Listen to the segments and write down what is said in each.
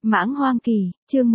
Mãng Hoang Kỳ, chương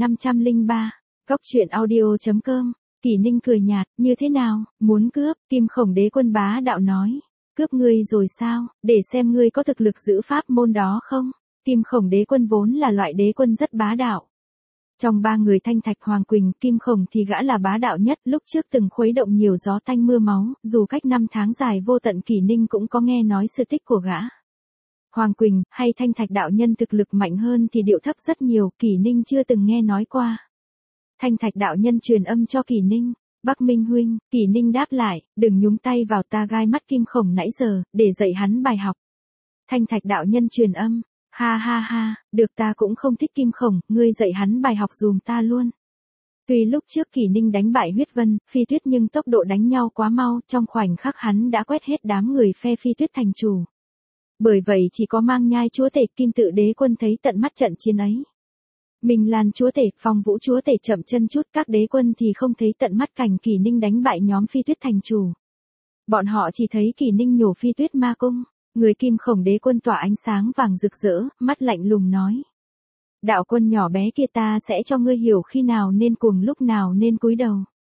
1503, Cóc truyện audio.com, Kỷ Ninh cười nhạt, như thế nào, muốn cướp, Kim Khổng Đế Quân bá đạo nói. Cướp ngươi rồi sao, để xem ngươi có thực lực giữ pháp môn đó không? Kim Khổng Đế Quân vốn là loại đế quân rất bá đạo. Trong ba người Thanh Thạch Hoàng Quỳnh, Kim Khổng thì gã là bá đạo nhất, lúc trước từng khuấy động nhiều gió tanh mưa máu, dù cách 5 tháng dài vô tận Kỷ Ninh cũng có nghe nói sự tích của gã. Hoàng Quỳnh, hay Thanh Thạch đạo nhân thực lực mạnh hơn thì điệu thấp rất nhiều, Kỷ Ninh chưa từng nghe nói qua. Thanh Thạch đạo nhân truyền âm cho Kỷ Ninh, Bắc Minh huynh, Kỷ Ninh đáp lại, đừng nhúng tay vào ta gai mắt Kim Khổng nãy giờ, để dạy hắn bài học. Thanh Thạch đạo nhân truyền âm, ha ha ha, được ta cũng không thích Kim Khổng, ngươi dạy hắn bài học dùm ta luôn. Tuy lúc trước Kỷ Ninh đánh bại Huyết Vân, Phi Tuyết nhưng tốc độ đánh nhau quá mau, trong khoảnh khắc hắn đã quét hết đám người phe Phi Tuyết thành chủ. Bởi vậy chỉ có Mang Nhai chúa tể, Kim Tự Đế Quân thấy tận mắt trận chiến ấy. Minh Lan chúa tể, Phong Vũ chúa tể chậm chân chút, các đế quân thì không thấy tận mắt cảnh Kỷ Ninh đánh bại nhóm Phi Tuyết thành chủ. Bọn họ chỉ thấy Kỷ Ninh nhổ Phi Tuyết ma cung, người Kim Khổng Đế Quân tỏa ánh sáng vàng rực rỡ, mắt lạnh lùng nói. Đạo quân nhỏ bé kia, ta sẽ cho ngươi hiểu khi nào nên cuồng lúc nào nên cúi đầu.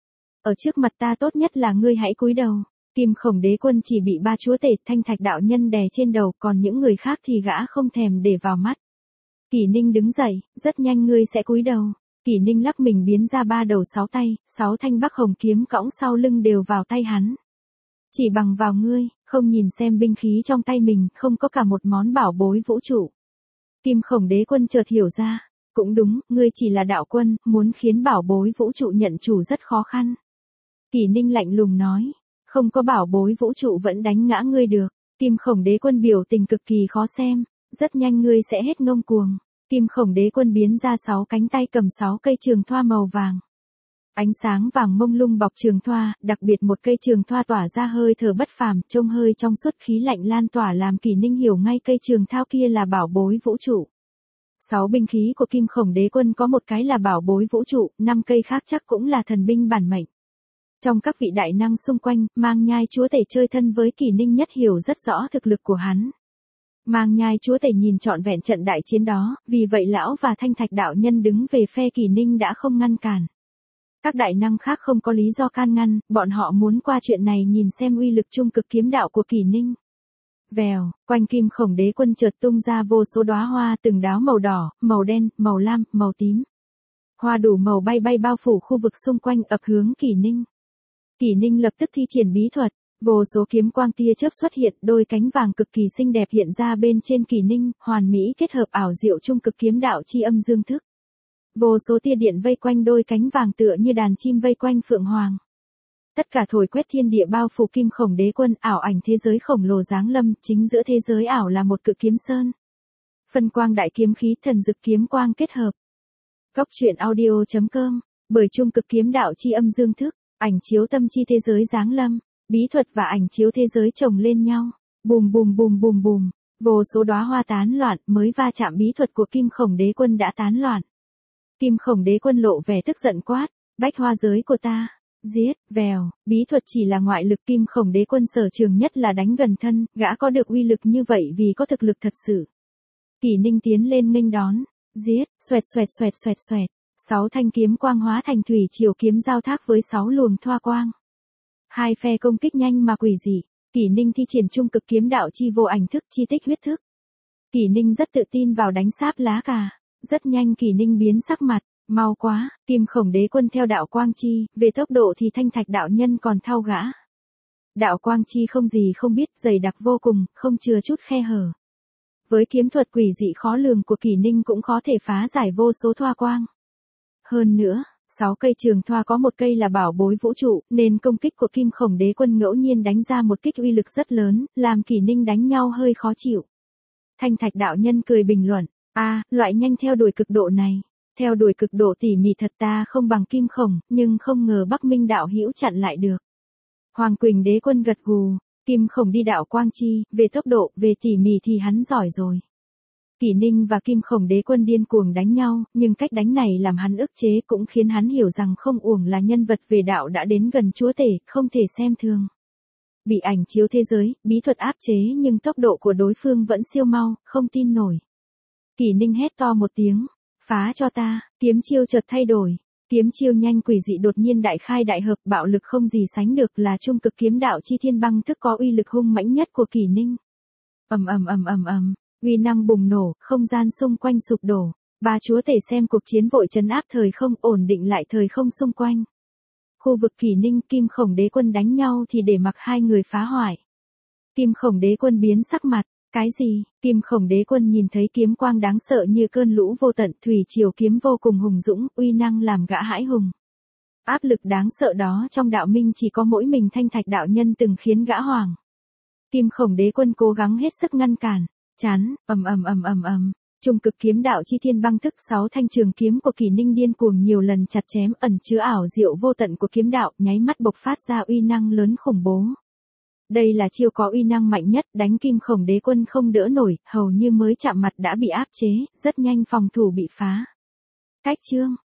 Ở trước mặt ta tốt nhất là ngươi hãy cúi đầu. Kim Khổng Đế Quân chỉ bị ba chúa tể Thanh Thạch đạo nhân đè trên đầu, còn những người khác thì gã không thèm để vào mắt. Kỷ Ninh đứng dậy, rất nhanh ngươi sẽ cúi đầu. Kỷ Ninh lắc mình biến ra 3 đầu 6 tay, 6 thanh Bắc Hồng kiếm cõng sau lưng đều vào tay hắn. Chỉ bằng vào ngươi, không nhìn xem binh khí trong tay mình, không có cả một món bảo bối vũ trụ. Kim Khổng Đế Quân chợt hiểu ra, cũng đúng, ngươi chỉ là đạo quân, muốn khiến bảo bối vũ trụ nhận chủ rất khó khăn. Kỷ Ninh lạnh lùng nói, không có bảo bối vũ trụ vẫn đánh ngã ngươi được. Kim Khổng Đế Quân biểu tình cực kỳ khó xem, rất nhanh ngươi sẽ hết ngông cuồng. Kim Khổng Đế Quân biến ra 6 cánh tay cầm 6 cây trường thoa màu vàng. Ánh sáng vàng mông lung bọc trường thoa, đặc biệt một cây trường thoa tỏa ra hơi thở bất phàm, trông hơi trong suốt, khí lạnh lan tỏa làm Kỷ Ninh hiểu ngay cây trường thao kia là bảo bối vũ trụ. 6 binh khí của Kim Khổng Đế Quân có một cái là bảo bối vũ trụ, 5 cây khác chắc cũng là thần binh bản mệnh. Trong các vị đại năng xung quanh, Mang Nhai chúa tể chơi thân với Kỷ Ninh nhất hiểu rất rõ thực lực của hắn. Mang Nhai chúa tể nhìn trọn vẹn trận đại chiến đó, vì vậy lão và Thanh Thạch đạo nhân đứng về phe Kỷ Ninh đã không ngăn cản. Các đại năng khác không có lý do can ngăn, bọn họ muốn qua chuyện này nhìn xem uy lực trung cực kiếm đạo của Kỷ Ninh. Vèo, quanh Kim Khổng Đế Quân chợt tung ra vô số đóa hoa, từng đóa màu đỏ, màu đen, màu lam, màu tím. Hoa đủ màu bay bay bao phủ khu vực xung quanh ập hướng Kỷ Ninh. Kỷ Ninh lập tức thi triển bí thuật, vô số kiếm quang tia chớp xuất hiện, đôi cánh vàng cực kỳ xinh đẹp hiện ra bên trên Kỷ Ninh, hoàn mỹ kết hợp ảo diệu trung cực kiếm đạo chi âm dương thức. Vô số tia điện vây quanh đôi cánh vàng tựa như đàn chim vây quanh Phượng Hoàng. Tất cả thổi quét thiên địa bao phủ Kim Khổng Đế Quân, ảo ảnh thế giới khổng lồ giáng lâm, chính giữa thế giới ảo là một cự kiếm sơn. Phân quang đại kiếm khí, thần dực kiếm quang kết hợp. Cóc truyện audio.com, bởi trung cực kiếm đạo chi âm dương thức, ảnh chiếu tâm chi thế giới giáng lâm, bí thuật và ảnh chiếu thế giới chồng lên nhau. Bùm bùm bùm bùm bùm, vô số đóa hoa tán loạn, mới va chạm bí thuật của Kim Khổng Đế Quân đã tán loạn. Kim Khổng Đế Quân lộ vẻ tức giận quát, bách hoa giới của ta, giết, vèo, bí thuật chỉ là ngoại lực, Kim Khổng Đế Quân sở trường nhất là đánh gần thân, gã có được uy lực như vậy vì có thực lực thật sự. Kỷ Ninh tiến lên nghênh đón, giết, xoẹt xoẹt xoẹt xoẹt xoẹt, 6 thanh kiếm quang hóa thành thủy triều kiếm giao thác với 6 luồng thoa quang. Hai phe công kích nhanh mà quỷ dị, Kỷ Ninh thi triển trung cực kiếm đạo chi vô ảnh thức, chi tích huyết thức. Kỷ Ninh rất tự tin vào đánh sáp lá cà. Rất nhanh Kỷ Ninh biến sắc mặt, mau quá, Kim Khổng Đế Quân theo đạo quang chi, về tốc độ thì Thanh Thạch đạo nhân còn thao gã. Đạo quang chi không gì không biết, dày đặc vô cùng, không chừa chút khe hở. Với kiếm thuật quỷ dị khó lường của Kỷ Ninh cũng có thể phá giải vô số thoa quang. Hơn nữa, 6 cây trường thoa có một cây là bảo bối vũ trụ, nên công kích của Kim Khổng Đế Quân ngẫu nhiên đánh ra một kích uy lực rất lớn, làm Kỷ Ninh đánh nhau hơi khó chịu. Thanh Thạch đạo nhân cười bình luận. Loại nhanh theo đuổi cực độ này, theo đuổi cực độ tỉ mỉ thật ta không bằng Kim Khổng, nhưng không ngờ Bắc Minh đạo hữu chặn lại được. Hoàng Quỳnh Đế Quân gật gù, Kim Khổng đi đạo quang chi, về tốc độ, về tỉ mỉ thì hắn giỏi rồi. Kỷ Ninh và Kim Khổng Đế Quân điên cuồng đánh nhau, nhưng cách đánh này làm hắn ức chế, cũng khiến hắn hiểu rằng không uổng là nhân vật về đạo đã đến gần chúa tể, không thể xem thường. Bị ảnh chiếu thế giới, bí thuật áp chế nhưng tốc độ của đối phương vẫn siêu mau, không tin nổi. Kỷ Ninh hét to một tiếng, Phá cho ta, kiếm chiêu chợt thay đổi. Kiếm chiêu nhanh quỷ dị đột nhiên đại khai đại hợp, bạo lực không gì sánh được, là trung cực kiếm đạo chi thiên băng thức có uy lực hung mãnh nhất của Kỷ Ninh. Ầm ầm ầm ầm ầm, uy năng bùng nổ, không gian xung quanh sụp đổ. Ba chúa tể xem cuộc chiến vội trấn áp thời không, ổn định lại thời không xung quanh. Khu vực Kỷ Ninh, Kim Khổng Đế Quân đánh nhau thì để mặc hai người phá hoại. Kim Khổng Đế Quân biến sắc mặt. Cái gì? Kim Khổng Đế Quân nhìn thấy kiếm quang đáng sợ như cơn lũ vô tận, thủy triều kiếm vô cùng hùng dũng, uy năng làm gã hãi hùng. Áp lực đáng sợ đó trong đạo minh chỉ có mỗi mình Thanh Thạch đạo nhân từng khiến gã hoảng. Kim Khổng Đế Quân cố gắng hết sức ngăn cản, chắn, ầm ầm ầm ầm ầm. Trung cực kiếm đạo chi thiên băng thức, 6 thanh trường kiếm của Kỷ Ninh điên cuồng nhiều lần chặt chém, ẩn chứa ảo diệu vô tận của kiếm đạo, nháy mắt bộc phát ra uy năng lớn khủng bố. Đây là chiêu có uy năng mạnh nhất, đánh Kim Khổng Đế Quân không đỡ nổi, hầu như mới chạm mặt đã bị áp chế, rất nhanh phòng thủ bị phá. Cách chương